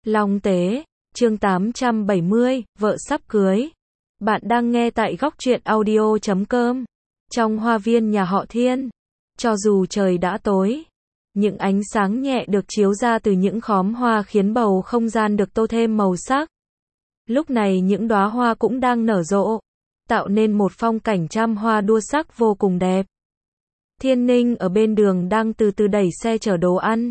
Long Tế, chương 870, vợ sắp cưới. Bạn đang nghe tại góc truyện audio.com. Trong hoa viên nhà họ Thiên, cho dù trời đã tối, những ánh sáng nhẹ được chiếu ra từ những khóm hoa khiến bầu không gian được tô thêm màu sắc. Lúc này những đóa hoa cũng đang nở rộ, tạo nên một phong cảnh trăm hoa đua sắc vô cùng đẹp. Thiên Ninh ở bên đường đang từ từ đẩy xe chở đồ ăn.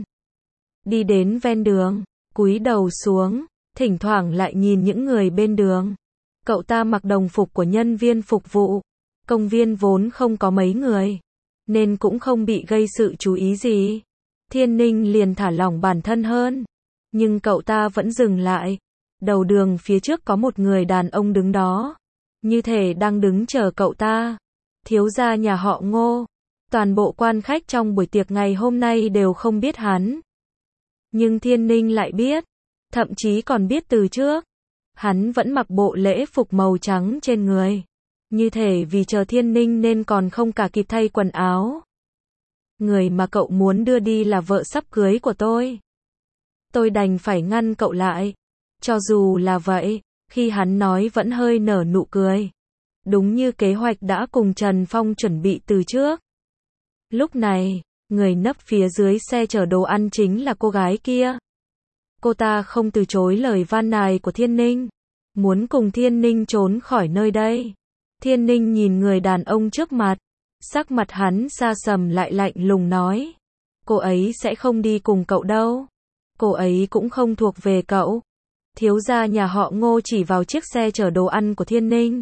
Đi đến ven đường, cúi đầu xuống, thỉnh thoảng lại nhìn những người bên đường. Cậu ta mặc đồng phục của nhân viên phục vụ. Công viên vốn không có mấy người, nên cũng không bị gây sự chú ý gì. Thiên Ninh liền thả lỏng bản thân hơn. Nhưng cậu ta vẫn dừng lại. Đầu đường phía trước có một người đàn ông đứng đó, như thể đang đứng chờ cậu ta. Thiếu gia nhà họ Ngô. Toàn bộ quan khách trong buổi tiệc ngày hôm nay đều không biết hắn. Nhưng Thiên Ninh lại biết, thậm chí còn biết từ trước. Hắn vẫn mặc bộ lễ phục màu trắng trên người. Như thể vì chờ Thiên Ninh nên còn không cả kịp thay quần áo. Người mà cậu muốn đưa đi là vợ sắp cưới của tôi. Tôi đành phải ngăn cậu lại. Cho dù là vậy, khi hắn nói vẫn hơi nở nụ cười. Đúng như kế hoạch đã cùng Trần Phong chuẩn bị từ trước. Lúc này, người nấp phía dưới xe chở đồ ăn chính là cô gái kia. Cô ta không từ chối lời van nài của Thiên Ninh, muốn cùng Thiên Ninh trốn khỏi nơi đây. Thiên Ninh nhìn người đàn ông trước mặt, sắc mặt hắn sa sầm lại lạnh lùng nói. Cô ấy sẽ không đi cùng cậu đâu. Cô ấy cũng không thuộc về cậu. Thiếu gia nhà họ Ngô chỉ vào chiếc xe chở đồ ăn của Thiên Ninh.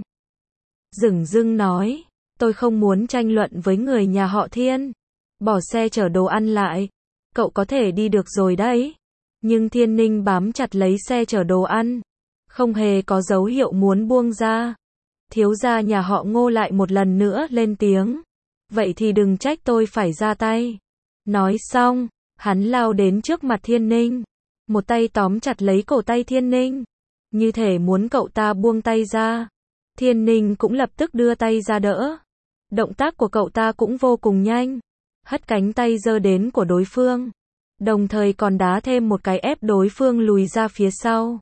Dửng dưng nói, tôi không muốn tranh luận với người nhà họ Thiên. Bỏ xe chở đồ ăn lại. Cậu có thể đi được rồi đấy. Nhưng Thiên Ninh bám chặt lấy xe chở đồ ăn, không hề có dấu hiệu muốn buông ra. Thiếu gia nhà họ Ngô lại một lần nữa lên tiếng. Vậy thì đừng trách tôi phải ra tay. Nói xong, hắn lao đến trước mặt Thiên Ninh. Một tay tóm chặt lấy cổ tay Thiên Ninh, như thể muốn cậu ta buông tay ra. Thiên Ninh cũng lập tức đưa tay ra đỡ. Động tác của cậu ta cũng vô cùng nhanh. Hất cánh tay giơ đến của đối phương, đồng thời còn đá thêm một cái ép đối phương lùi ra phía sau.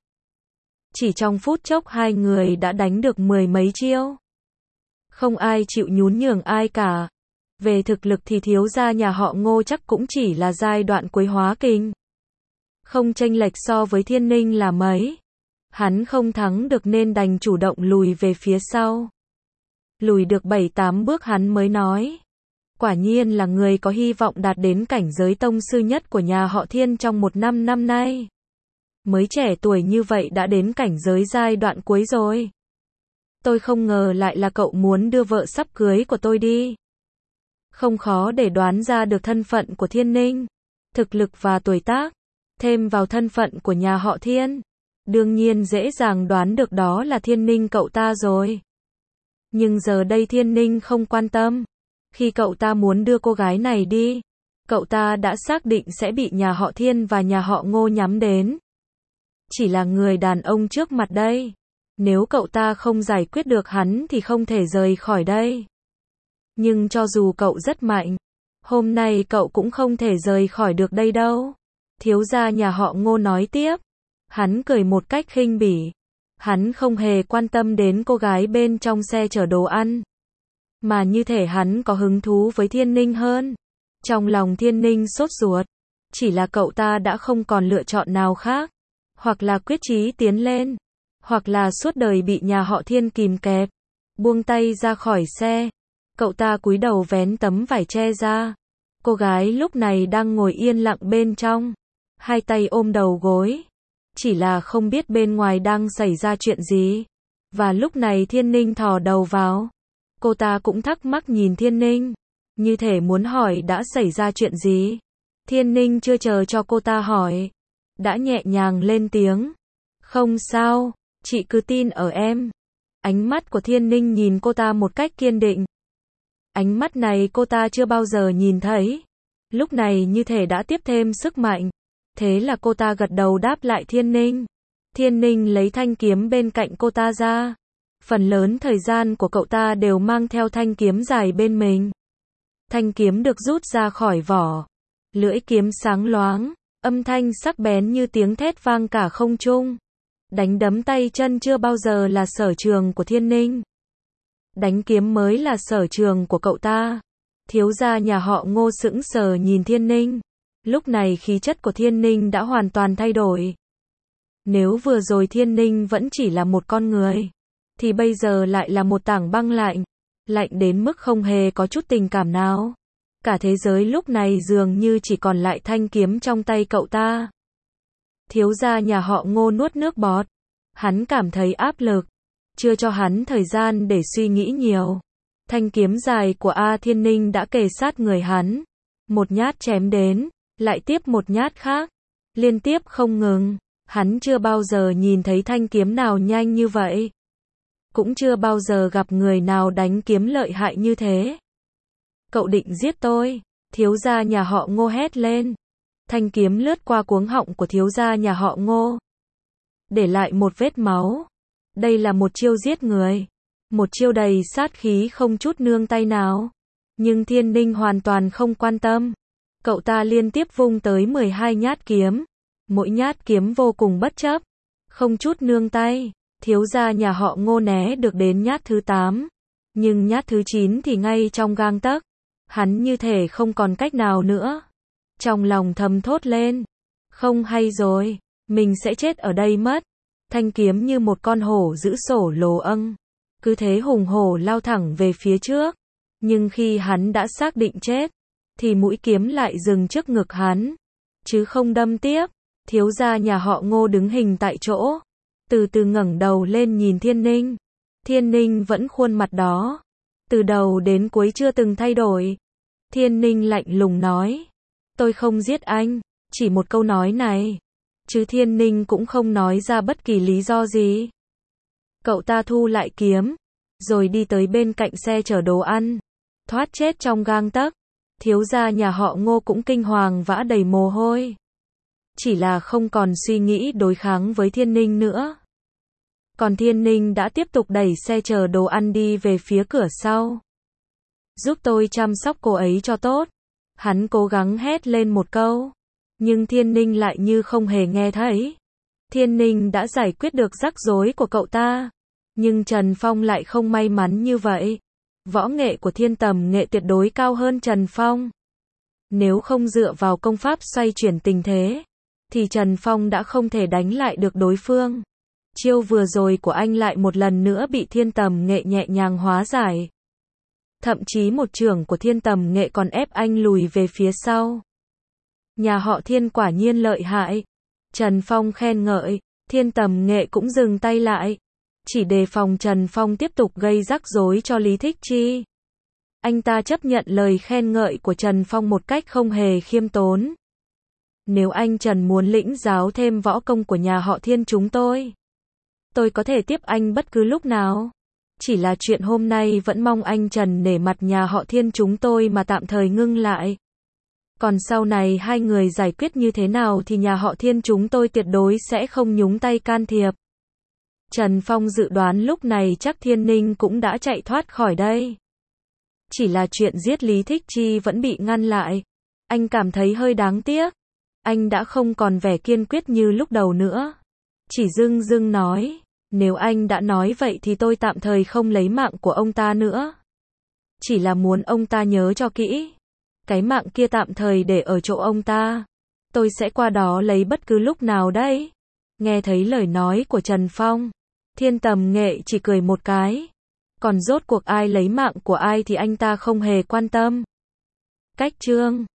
Chỉ trong phút chốc hai người đã đánh được mười mấy chiêu. Không ai chịu nhún nhường ai cả. Về thực lực thì thiếu gia nhà họ Ngô chắc cũng chỉ là giai đoạn cuối hóa kình. Không chênh lệch so với Thiên Ninh là mấy. Hắn không thắng được nên đành chủ động lùi về phía sau. Lùi được 7-8 bước hắn mới nói. Quả nhiên là người có hy vọng đạt đến cảnh giới tông sư nhất của nhà họ Thiên trong 1 năm nay. Mới trẻ tuổi như vậy đã đến cảnh giới giai đoạn cuối rồi. Tôi không ngờ lại là cậu muốn đưa vợ sắp cưới của tôi đi. Không khó để đoán ra được thân phận của Thiên Ninh, thực lực và tuổi tác, thêm vào thân phận của nhà họ Thiên. Đương nhiên dễ dàng đoán được đó là Thiên Ninh cậu ta rồi. Nhưng giờ đây Thiên Ninh không quan tâm. Khi cậu ta muốn đưa cô gái này đi, cậu ta đã xác định sẽ bị nhà họ Thiên và nhà họ Ngô nhắm đến. Chỉ là người đàn ông trước mặt đây. Nếu cậu ta không giải quyết được hắn thì không thể rời khỏi đây. Nhưng cho dù cậu rất mạnh, hôm nay cậu cũng không thể rời khỏi được đây đâu. Thiếu gia nhà họ Ngô nói tiếp. Hắn cười một cách khinh bỉ. Hắn không hề quan tâm đến cô gái bên trong xe chở đồ ăn, mà như thể hắn có hứng thú với Thiên Ninh hơn. Trong lòng Thiên Ninh sốt ruột. Chỉ là cậu ta đã không còn lựa chọn nào khác. Hoặc là quyết chí tiến lên, hoặc là suốt đời bị nhà họ Thiên kìm kẹp. Buông tay ra khỏi xe. Cậu ta cúi đầu vén tấm vải che ra. Cô gái lúc này đang ngồi yên lặng bên trong, hai tay ôm đầu gối. Chỉ là không biết bên ngoài đang xảy ra chuyện gì. Và lúc này Thiên Ninh thò đầu vào. Cô ta cũng thắc mắc nhìn Thiên Ninh, như thể muốn hỏi đã xảy ra chuyện gì. Thiên Ninh chưa chờ cho cô ta hỏi, đã nhẹ nhàng lên tiếng. Không sao, chị cứ tin ở em. Ánh mắt của Thiên Ninh nhìn cô ta một cách kiên định. Ánh mắt này cô ta chưa bao giờ nhìn thấy. Lúc này như thể đã tiếp thêm sức mạnh. Thế là cô ta gật đầu đáp lại Thiên Ninh. Thiên Ninh lấy thanh kiếm bên cạnh cô ta ra. Phần lớn thời gian của cậu ta đều mang theo thanh kiếm dài bên mình. Thanh kiếm được rút ra khỏi vỏ. Lưỡi kiếm sáng loáng, Âm thanh sắc bén như tiếng thét vang cả không trung. Đánh đấm tay chân chưa bao giờ là sở trường của Thiên Ninh. Đánh kiếm mới là sở trường của cậu ta. Thiếu gia nhà họ Ngô sững sờ nhìn Thiên Ninh. Lúc này khí chất của Thiên Ninh đã hoàn toàn thay đổi. Nếu vừa rồi Thiên Ninh vẫn chỉ là một con người, thì bây giờ lại là một tảng băng lạnh. Lạnh đến mức không hề có chút tình cảm nào. Cả thế giới lúc này dường như chỉ còn lại thanh kiếm trong tay cậu ta. Thiếu gia nhà họ Ngô nuốt nước bọt. Hắn cảm thấy áp lực. Chưa cho hắn thời gian để suy nghĩ nhiều. Thanh kiếm dài của A Thiên Ninh đã kề sát người hắn. Một nhát chém đến, lại tiếp một nhát khác. Liên tiếp không ngừng. Hắn chưa bao giờ nhìn thấy thanh kiếm nào nhanh như vậy. Cũng chưa bao giờ gặp người nào đánh kiếm lợi hại như thế. Cậu định giết tôi? Thiếu gia nhà họ Ngô hét lên. Thanh kiếm lướt qua cuống họng của thiếu gia nhà họ Ngô. Để lại một vết máu. Đây là một chiêu giết người. Một chiêu đầy sát khí không chút nương tay nào. Nhưng Thiên Ninh hoàn toàn không quan tâm. Cậu ta liên tiếp vung tới 12 nhát kiếm. Mỗi nhát kiếm vô cùng bất chấp. Không chút nương tay. Thiếu gia nhà họ Ngô né được đến nhát thứ 8. Nhưng nhát thứ 9 thì ngay trong gang tấc. Hắn như thể không còn cách nào nữa. Trong lòng thầm thốt lên. Không hay rồi. Mình sẽ chết ở đây mất. Thanh kiếm như một con hổ giữ sổ lồ âng. Cứ thế hùng hổ lao thẳng về phía trước. Nhưng khi hắn đã xác định chết, thì mũi kiếm lại dừng trước ngực hắn. Chứ không đâm tiếp. Thiếu gia nhà họ Ngô đứng hình tại chỗ. Từ từ ngẩng đầu lên nhìn Thiên Ninh. Thiên Ninh vẫn khuôn mặt đó. Từ đầu đến cuối chưa từng thay đổi. Thiên Ninh lạnh lùng nói. Tôi không giết anh. Chỉ một câu nói này. Chứ Thiên Ninh cũng không nói ra bất kỳ lý do gì. Cậu ta thu lại kiếm. Rồi đi tới bên cạnh xe chở đồ ăn. Thoát chết trong gang tấc. Thiếu gia nhà họ Ngô cũng kinh hoàng vã đầy mồ hôi. Chỉ là không còn suy nghĩ đối kháng với Thiên Ninh nữa. Còn Thiên Ninh đã tiếp tục đẩy xe chở đồ ăn đi về phía cửa sau. Giúp tôi chăm sóc cô ấy cho tốt. Hắn cố gắng hét lên một câu. Nhưng Thiên Ninh lại như không hề nghe thấy. Thiên Ninh đã giải quyết được rắc rối của cậu ta. Nhưng Trần Phong lại không may mắn như vậy. Võ nghệ của Thiên Tầm Nghệ tuyệt đối cao hơn Trần Phong. Nếu không dựa vào công pháp xoay chuyển tình thế, thì Trần Phong đã không thể đánh lại được đối phương. Chiêu vừa rồi của anh lại một lần nữa bị Thiên Tầm Nghệ nhẹ nhàng hóa giải. Thậm chí một chưởng của Thiên Tầm Nghệ còn ép anh lùi về phía sau. Nhà họ Thiên quả nhiên lợi hại. Trần Phong khen ngợi. Thiên Tầm Nghệ cũng dừng tay lại. Chỉ đề phòng Trần Phong tiếp tục gây rắc rối cho Lý Thích Chi. Anh ta chấp nhận lời khen ngợi của Trần Phong một cách không hề khiêm tốn. Nếu anh Trần muốn lĩnh giáo thêm võ công của nhà họ Thiên chúng tôi có thể tiếp anh bất cứ lúc nào. Chỉ là chuyện hôm nay vẫn mong anh Trần nể mặt nhà họ Thiên chúng tôi mà tạm thời ngưng lại. Còn sau này hai người giải quyết như thế nào thì nhà họ Thiên chúng tôi tuyệt đối sẽ không nhúng tay can thiệp. Trần Phong dự đoán lúc này chắc Thiên Ninh cũng đã chạy thoát khỏi đây. Chỉ là chuyện giết Lý Thích Chi vẫn bị ngăn lại. Anh cảm thấy hơi đáng tiếc. Anh đã không còn vẻ kiên quyết như lúc đầu nữa. Chỉ dưng dưng nói. Nếu anh đã nói vậy thì tôi tạm thời không lấy mạng của ông ta nữa. Chỉ là muốn ông ta nhớ cho kỹ. Cái mạng kia tạm thời để ở chỗ ông ta. Tôi sẽ qua đó lấy bất cứ lúc nào đấy. Nghe thấy lời nói của Trần Phong, Thiên Tầm Nghệ chỉ cười một cái. Còn rốt cuộc ai lấy mạng của ai thì anh ta không hề quan tâm. Cách chương